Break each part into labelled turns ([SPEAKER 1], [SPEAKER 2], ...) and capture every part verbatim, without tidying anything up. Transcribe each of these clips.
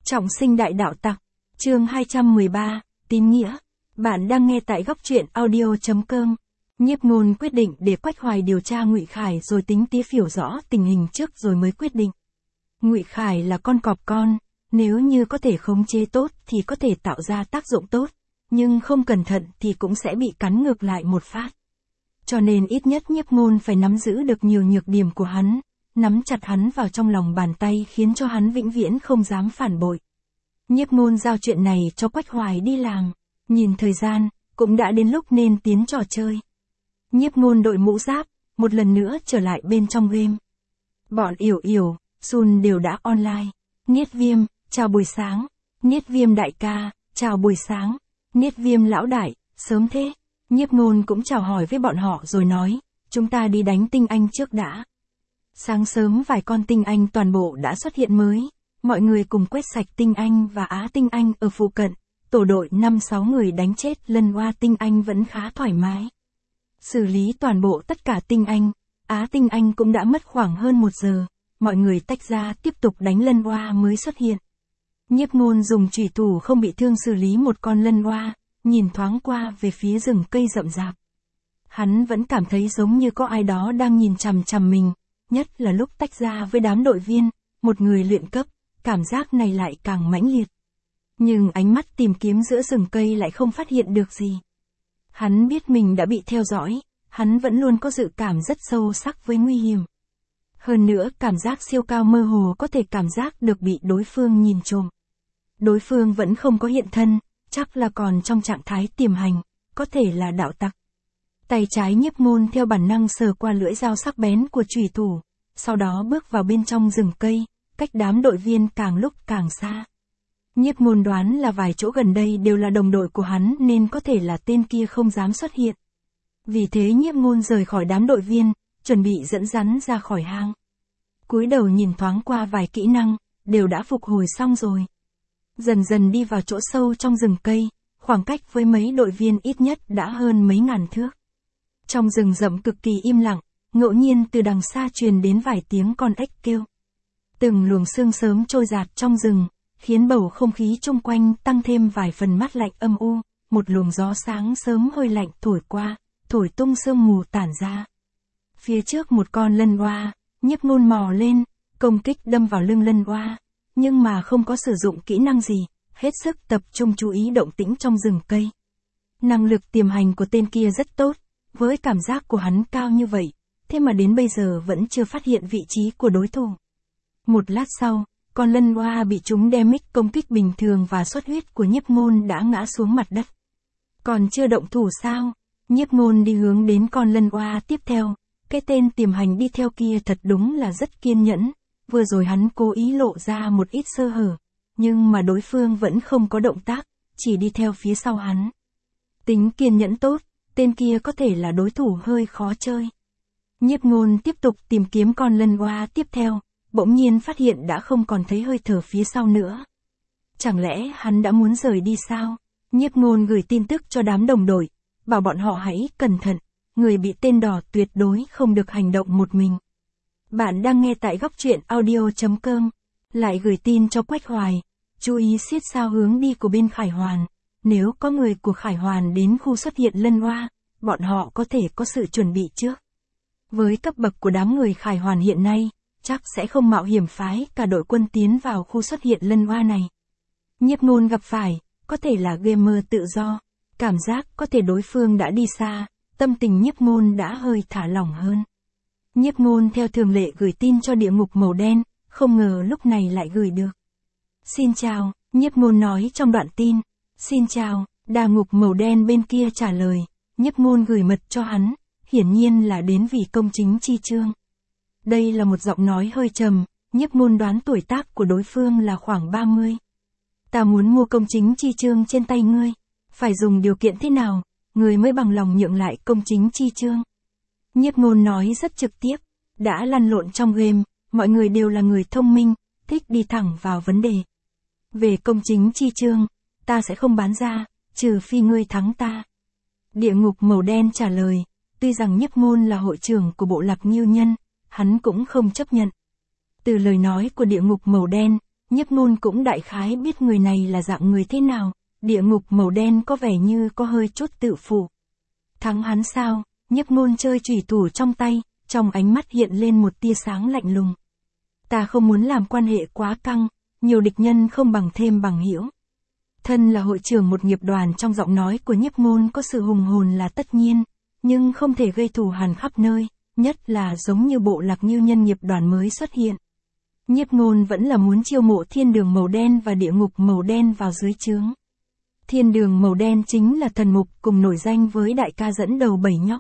[SPEAKER 1] Trọng sinh đại đạo tặc, chương hai trăm mười ba, tín nghĩa. Bạn đang nghe tại góc truyện audio.com. Nhiếp Ngôn quyết định để Quách Hoài điều tra Ngụy Khải rồi tính tía hiểu rõ tình hình trước rồi mới quyết định. Ngụy Khải là con cọp con, nếu như có thể khống chế tốt thì có thể tạo ra tác dụng tốt, nhưng không cẩn thận thì cũng sẽ bị cắn ngược lại một phát. Cho nên ít nhất Nhiếp Ngôn phải nắm giữ được nhiều nhược điểm của hắn, nắm chặt hắn vào trong lòng bàn tay khiến cho hắn vĩnh viễn không dám phản bội. Nhiếp Ngôn giao chuyện này cho Quách Hoài đi làm, nhìn thời gian, cũng đã đến lúc nên tiến trò chơi. Nhiếp Ngôn đội mũ giáp, một lần nữa trở lại bên trong game. Bọn Yểu Yểu, Sun đều đã online. Niết Viêm, chào buổi sáng. Niết Viêm đại ca, chào buổi sáng. Niết Viêm lão đại, sớm thế. Nhiếp Ngôn cũng chào hỏi với bọn họ rồi nói, chúng ta đi đánh tinh anh trước đã. Sáng sớm vài con tinh anh toàn bộ đã xuất hiện mới, mọi người cùng quét sạch tinh anh và Á tinh anh ở phụ cận, tổ đội năm sáu người đánh chết Lân Oa tinh anh vẫn khá thoải mái. Xử lý toàn bộ tất cả tinh anh, Á tinh anh cũng đã mất khoảng hơn một giờ, mọi người tách ra tiếp tục đánh Lân Oa mới xuất hiện. Nhiếp Ngôn dùng chủy thủ không bị thương xử lý một con Lân Oa, nhìn thoáng qua về phía rừng cây rậm rạp. Hắn vẫn cảm thấy giống như có ai đó đang nhìn chằm chằm mình, nhất là lúc tách ra với đám đội viên, một người luyện cấp, cảm giác này lại càng mãnh liệt. Nhưng ánh mắt tìm kiếm giữa rừng cây lại không phát hiện được gì. Hắn biết mình đã bị theo dõi, hắn vẫn luôn có dự cảm rất sâu sắc với nguy hiểm. Hơn nữa cảm giác siêu cao mơ hồ có thể cảm giác được bị đối phương nhìn trộm. Đối phương vẫn không có hiện thân, chắc là còn trong trạng thái tiềm hành, có thể là đạo tặc. Tay trái Nhiếp Ngôn theo bản năng sờ qua lưỡi dao sắc bén của chủy thủ, sau đó bước vào bên trong rừng cây, cách đám đội viên càng lúc càng xa. Nhiếp Ngôn đoán là vài chỗ gần đây đều là đồng đội của hắn nên có thể là tên kia không dám xuất hiện. Vì thế Nhiếp Ngôn rời khỏi đám đội viên, chuẩn bị dẫn rắn ra khỏi hang. Cúi đầu nhìn thoáng qua vài kỹ năng, đều đã phục hồi xong rồi. Dần dần đi vào chỗ sâu trong rừng cây, khoảng cách với mấy đội viên ít nhất đã hơn mấy ngàn thước. Trong rừng rậm cực kỳ im lặng, ngẫu nhiên từ đằng xa truyền đến vài tiếng con ếch kêu. Từng luồng sương sớm trôi dạt trong rừng, khiến bầu không khí chung quanh tăng thêm vài phần mát lạnh âm u, một luồng gió sáng sớm hơi lạnh thổi qua, thổi tung sương mù tản ra. Phía trước một con Lân Oa, Nhiếp Ngôn mò lên, công kích đâm vào lưng Lân Oa, nhưng mà không có sử dụng kỹ năng gì, hết sức tập trung chú ý động tĩnh trong rừng cây. Năng lực tiềm hành của tên kia rất tốt, với cảm giác của hắn cao như vậy, thế mà đến bây giờ vẫn chưa phát hiện vị trí của đối thủ. Một lát sau, con Lân Oa bị chúng damage công kích bình thường và xuất huyết của Nhiếp Ngôn đã ngã xuống mặt đất. Còn chưa động thủ sao? Nhiếp Ngôn đi hướng đến con Lân Oa tiếp theo, cái tên tiềm hành đi theo kia thật đúng là rất kiên nhẫn, vừa rồi hắn cố ý lộ ra một ít sơ hở, nhưng mà đối phương vẫn không có động tác, chỉ đi theo phía sau hắn. Tính kiên nhẫn tốt, tên kia có thể là đối thủ hơi khó chơi. Nhiếp Ngôn tiếp tục tìm kiếm con Lân Oa tiếp theo, bỗng nhiên phát hiện đã không còn thấy hơi thở phía sau nữa. Chẳng lẽ hắn đã muốn rời đi sao? Nhiếp Ngôn gửi tin tức cho đám đồng đội, bảo bọn họ hãy cẩn thận, người bị tên đỏ tuyệt đối không được hành động một mình. Bạn đang nghe tại góc truyện audio.com, lại gửi tin cho Quách Hoài, chú ý siết sao hướng đi của bên Khải Hoàn, nếu có người của Khải Hoàn đến khu xuất hiện Lân Oa, bọn họ có thể có sự chuẩn bị trước. Với cấp bậc của đám người Khải Hoàn hiện nay, chắc sẽ không mạo hiểm phái cả đội quân tiến vào khu xuất hiện Lân Oa này. Nhiếp Ngôn gặp phải, có thể là gamer tự do, cảm giác có thể đối phương đã đi xa, tâm tình Nhiếp Ngôn đã hơi thả lỏng hơn. Nhiếp Ngôn theo thường lệ gửi tin cho địa ngục màu đen, không ngờ lúc này lại gửi được. Xin chào, Nhiếp Ngôn nói trong đoạn tin. Xin chào, đà ngục màu đen bên kia trả lời, Nhiếp Ngôn gửi mật cho hắn, hiển nhiên là đến vì công chính chi chương. Đây là một giọng nói hơi trầm, Nhiếp Ngôn đoán tuổi tác của đối phương là khoảng ba mươi. Ta muốn mua công chính chi chương trên tay ngươi, phải dùng điều kiện thế nào, người mới bằng lòng nhượng lại công chính chi chương. Nhiếp Ngôn nói rất trực tiếp, đã lăn lộn trong game, mọi người đều là người thông minh, thích đi thẳng vào vấn đề. Về công chính chi chương, ta sẽ không bán ra, trừ phi ngươi thắng ta. Địa ngục màu đen trả lời, tuy rằng Nhiếp Ngôn là hội trưởng của bộ lạc Ngưu Nhân, hắn cũng không chấp nhận. Từ lời nói của địa ngục màu đen, Nhiếp Ngôn cũng đại khái biết người này là dạng người thế nào, địa ngục màu đen có vẻ như có hơi chút tự phụ. Thắng hắn sao? Nhiếp Ngôn chơi chùy thủ trong tay, trong ánh mắt hiện lên một tia sáng lạnh lùng. Ta không muốn làm quan hệ quá căng, nhiều địch nhân không bằng thêm bằng hữu. Thân là hội trưởng một nghiệp đoàn, trong giọng nói của Nhiếp Ngôn có sự hùng hồn là tất nhiên, nhưng không thể gây thù hằn khắp nơi, nhất là giống như bộ Lạc Ngưu Nhân nghiệp đoàn mới xuất hiện. Nhiếp Ngôn vẫn là muốn chiêu mộ thiên đường màu đen và địa ngục màu đen vào dưới trướng. Thiên đường màu đen chính là thần mục cùng nổi danh với đại ca dẫn đầu bảy nhóc.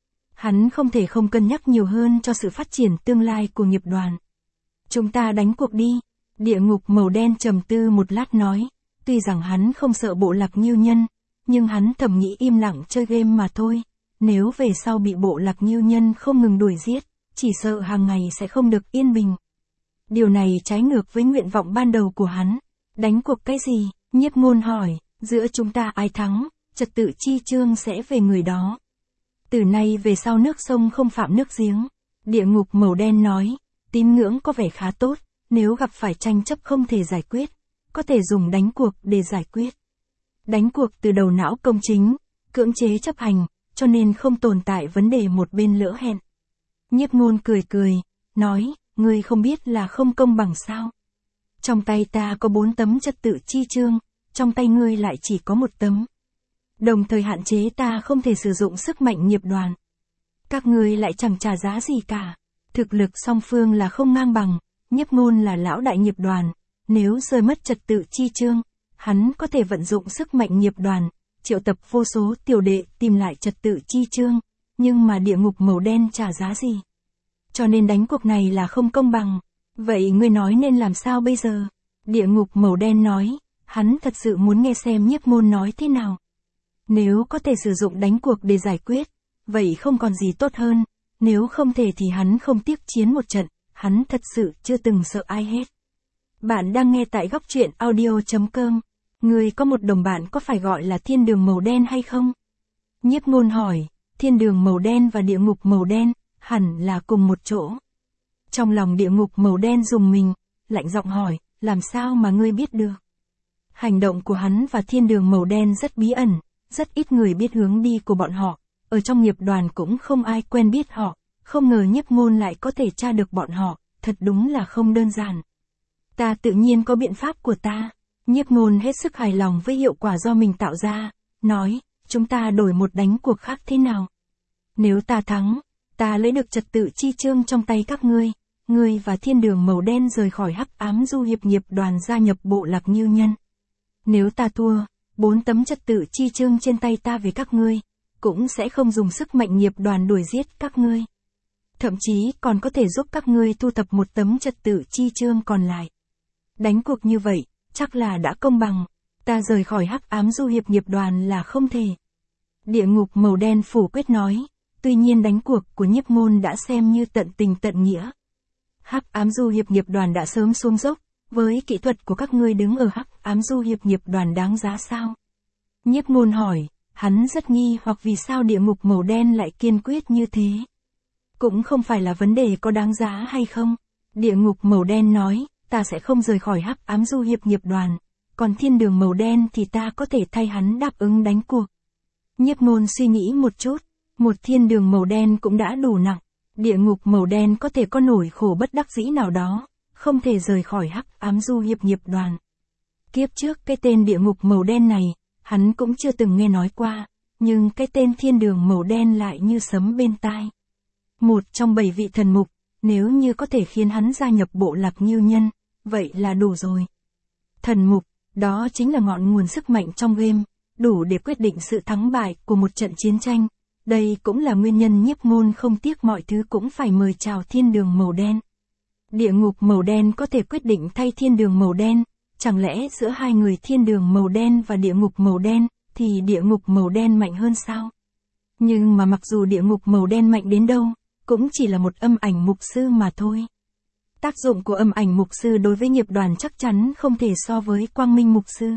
[SPEAKER 1] Hắn không thể không cân nhắc nhiều hơn cho sự phát triển tương lai của nghiệp đoàn. Chúng ta đánh cuộc đi. Địa ngục màu đen trầm tư một lát nói, tuy rằng hắn không sợ bộ Lạc Ngưu Nhân, nhưng hắn thầm nghĩ im lặng chơi game mà thôi. Nếu về sau bị bộ Lạc Ngưu Nhân không ngừng đuổi giết, chỉ sợ hàng ngày sẽ không được yên bình. Điều này trái ngược với nguyện vọng ban đầu của hắn. Đánh cuộc cái gì? Nhiếp Ngôn hỏi, giữa chúng ta ai thắng, trật tự chi chương sẽ về người đó. Từ nay về sau nước sông không phạm nước giếng. Địa ngục màu đen nói, tín ngưỡng có vẻ khá tốt, nếu gặp phải tranh chấp không thể giải quyết, có thể dùng đánh cuộc để giải quyết. Đánh cuộc từ đầu não công chính, cưỡng chế chấp hành, cho nên không tồn tại vấn đề một bên lỡ hẹn. Nhiếp Ngôn cười cười, nói, ngươi không biết là không công bằng sao? Trong tay ta có bốn tấm trật tự chi chương, trong tay ngươi lại chỉ có một tấm. Đồng thời hạn chế ta không thể sử dụng sức mạnh nghiệp đoàn. Các ngươi lại chẳng trả giá gì cả. Thực lực song phương là không ngang bằng, Nhiếp Ngôn là lão đại nghiệp đoàn, nếu rơi mất trật tự chi chương, hắn có thể vận dụng sức mạnh nghiệp đoàn, triệu tập vô số tiểu đệ tìm lại trật tự chi chương, nhưng mà địa ngục màu đen trả giá gì? Cho nên đánh cuộc này là không công bằng. Vậy ngươi nói nên làm sao bây giờ? Địa ngục màu đen nói, hắn thật sự muốn nghe xem Nhiếp Ngôn nói thế nào. Nếu có thể sử dụng đánh cuộc để giải quyết, vậy không còn gì tốt hơn, nếu không thể thì hắn không tiếc chiến một trận, hắn thật sự chưa từng sợ ai hết. Bạn đang nghe tại góc truyện audio chấm com. Ngươi có một đồng bạn có phải gọi là thiên đường màu đen hay không? Nhiếp Ngôn hỏi, thiên đường màu đen và địa ngục màu đen, hẳn là cùng một chỗ. Trong lòng địa ngục màu đen rùng mình, lạnh giọng hỏi, làm sao mà ngươi biết được? Hành động của hắn và thiên đường màu đen rất bí ẩn, rất ít người biết hướng đi của bọn họ, ở trong nghiệp đoàn cũng không ai quen biết họ, không ngờ Nhiếp Ngôn lại có thể tra được bọn họ, thật đúng là không đơn giản. Ta tự nhiên có biện pháp của ta. Nhiếp Ngôn hết sức hài lòng với hiệu quả do mình tạo ra, nói, chúng ta đổi một đánh cuộc khác thế nào? Nếu ta thắng, ta lấy được trật tự chi chương trong tay các ngươi, ngươi và thiên đường màu đen rời khỏi hắc ám du hiệp nghiệp đoàn gia nhập bộ Lạc Ngưu Nhân. Nếu ta thua, bốn tấm trật tự chi chương trên tay ta về các ngươi, cũng sẽ không dùng sức mạnh nghiệp đoàn đuổi giết các ngươi. Thậm chí còn có thể giúp các ngươi thu thập một tấm trật tự chi chương còn lại. Đánh cuộc như vậy, chắc là đã công bằng, ta rời khỏi hắc ám du hiệp nghiệp đoàn là không thể. Địa ngục màu đen phủ quyết nói, tuy nhiên đánh cuộc của Nhiếp Ngôn đã xem như tận tình tận nghĩa. Hắc ám du hiệp nghiệp đoàn đã sớm xuống dốc, với kỹ thuật của các ngươi đứng ở hắc ám du hiệp nghiệp đoàn đáng giá sao? Nhiếp Ngôn hỏi, hắn rất nghi hoặc vì sao địa ngục màu đen lại kiên quyết như thế. Cũng không phải là vấn đề có đáng giá hay không. Địa ngục màu đen nói, ta sẽ không rời khỏi hắc ám du hiệp nghiệp đoàn, còn thiên đường màu đen thì ta có thể thay hắn đáp ứng đánh cuộc. Nhiếp Ngôn suy nghĩ một chút, một thiên đường màu đen cũng đã đủ nặng, địa ngục màu đen có thể có nỗi khổ bất đắc dĩ nào đó, không thể rời khỏi hắc ám du hiệp nghiệp đoàn. Kiếp trước cái tên địa ngục màu đen này, hắn cũng chưa từng nghe nói qua, nhưng cái tên thiên đường màu đen lại như sấm bên tai. Một trong bảy vị thần mục, nếu như có thể khiến hắn gia nhập bộ Lạc Ngưu Nhân, vậy là đủ rồi. Thần mục, đó chính là ngọn nguồn sức mạnh trong game, đủ để quyết định sự thắng bại của một trận chiến tranh. Đây cũng là nguyên nhân Nhiếp Ngôn không tiếc mọi thứ cũng phải mời chào thiên đường màu đen. Địa ngục màu đen có thể quyết định thay thiên đường màu đen, chẳng lẽ giữa hai người thiên đường màu đen và địa ngục màu đen, thì địa ngục màu đen mạnh hơn sao? Nhưng mà mặc dù địa ngục màu đen mạnh đến đâu, cũng chỉ là một âm ảnh mục sư mà thôi. Tác dụng của âm ảnh mục sư đối với nghiệp đoàn chắc chắn không thể so với quang minh mục sư.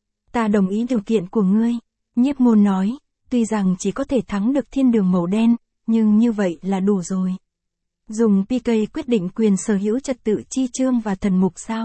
[SPEAKER 1] Ta đồng ý điều kiện của ngươi, Nhiếp Ngôn nói, tuy rằng chỉ có thể thắng được thiên đường màu đen, nhưng như vậy là đủ rồi. Dùng pê ca quyết định quyền sở hữu trật tự chi chương và thần mục sao?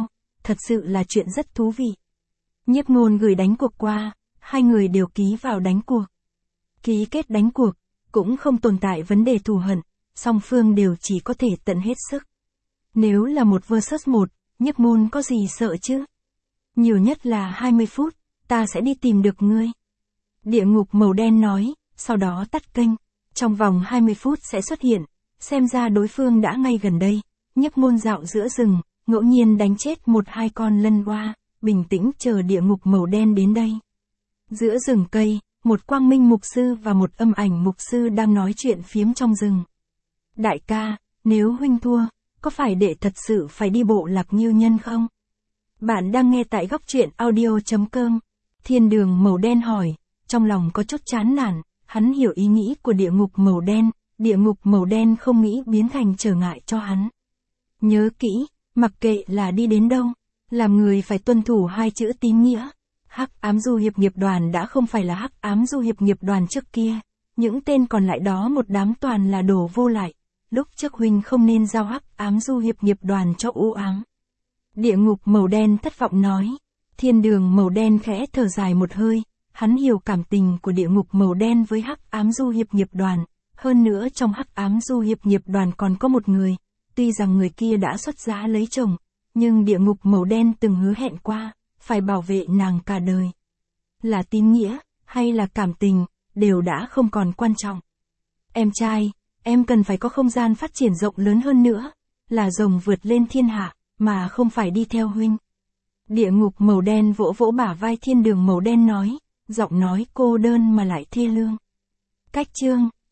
[SPEAKER 1] thật sự là chuyện rất thú vị. Nhiếp Ngôn gửi đánh cuộc qua, hai người đều ký vào đánh cuộc. Ký kết đánh cuộc, cũng không tồn tại vấn đề thù hận, song phương đều chỉ có thể tận hết sức. Nếu là một versus một, Nhiếp Ngôn có gì sợ chứ? Nhiều nhất là hai mươi phút, ta sẽ đi tìm được ngươi. Địa ngục màu đen nói, sau đó tắt kênh. Trong vòng hai mươi phút sẽ xuất hiện, xem ra đối phương đã ngay gần đây. Nhiếp Ngôn dạo giữa rừng, ngẫu nhiên đánh chết một hai con lân oa, bình tĩnh chờ địa ngục màu đen đến đây. Giữa rừng cây, một quang minh mục sư và một âm ảnh mục sư đang nói chuyện phiếm trong rừng. Đại ca, nếu huynh thua, có phải đệ thật sự phải đi bộ Lạc Nghiêu Nhân không? Bạn đang nghe tại góc truyện audio chấm com. Thiên đường màu đen hỏi, trong lòng có chút chán nản, hắn hiểu ý nghĩ của địa ngục màu đen, địa ngục màu đen không nghĩ biến thành trở ngại cho hắn. Nhớ kỹ, mặc kệ là đi đến đâu, làm người phải tuân thủ hai chữ tín nghĩa. Hắc ám du hiệp nghiệp đoàn đã không phải là hắc ám du hiệp nghiệp đoàn trước kia, những tên còn lại đó một đám toàn là đồ vô lại. Lúc trước huynh không nên giao hắc ám du hiệp nghiệp đoàn cho u ám. Địa ngục màu đen thất vọng nói. Thiên đường màu đen khẽ thở dài một hơi, hắn hiểu cảm tình của địa ngục màu đen với hắc ám du hiệp nghiệp đoàn. Hơn nữa trong hắc ám du hiệp nghiệp đoàn còn có một người, tuy rằng người kia đã xuất giá lấy chồng, nhưng địa ngục màu đen từng hứa hẹn qua, phải bảo vệ nàng cả đời. Là tín nghĩa, hay là cảm tình, đều đã không còn quan trọng. Em trai, em cần phải có không gian phát triển rộng lớn hơn nữa, là rồng vượt lên thiên hạ, mà không phải đi theo huynh. Địa ngục màu đen vỗ vỗ bả vai thiên đường màu đen nói, giọng nói cô đơn mà lại thê lương. Cách chương